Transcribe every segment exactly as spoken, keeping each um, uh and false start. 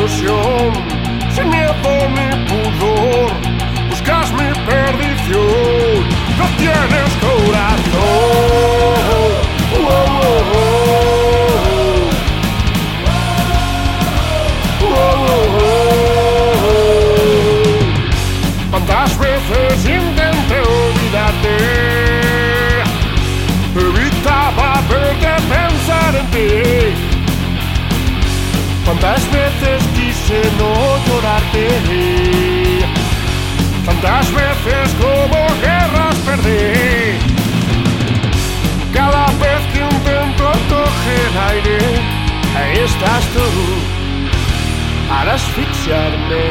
ilusión, sin miedo ni pudor, buscas mi perdición, no tienes corazón. Oh, oh, oh. Oh, oh, oh. Cuántas veces intenté olvidarte, evitaba verte, pensar en ti. Cuántas veces quise no llorarte, tantas veces como guerras perdí. Cada vez que intento coger aire, ahí estás tú, para asfixiarme.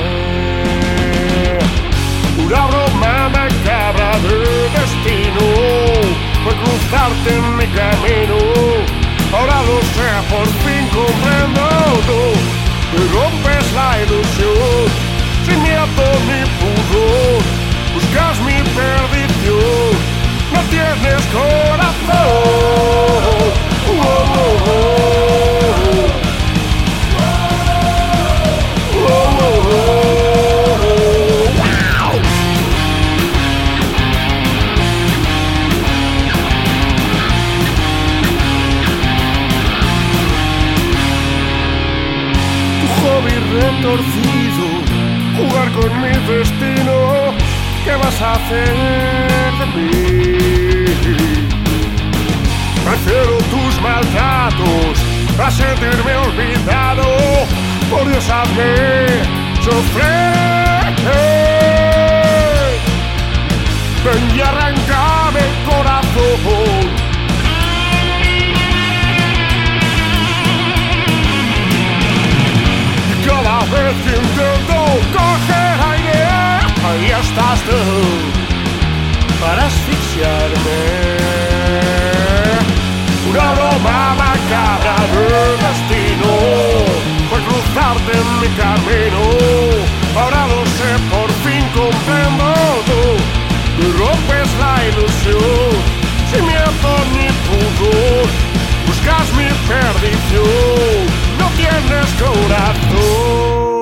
Una broma macabra de destino fue cruzarte en mi camino. Ahora lo sé, por fin comprendo. Tú me rompes la ilusión, sin miedo ni pudor, buscas mi perdición, no tienes corazón. Oh, oh, oh. Oh, oh, oh. Retorcido, jugar con mi destino, ¿qué vas a hacer de mí? Prefiero tus maltratos a sentirme olvidado, por Dios hazme sufrir. Ven y arráncame el corazón. Cada vez que intento coger aire, ahí estás tú, para asfixiarme. Una broma macabra de destino fue cruzarte en mi camino. Ahora lo sé, por fin comprendo. Tú me rompes la ilusión, sin miedo ni pudor, buscas mi perdición, no tienes corazón.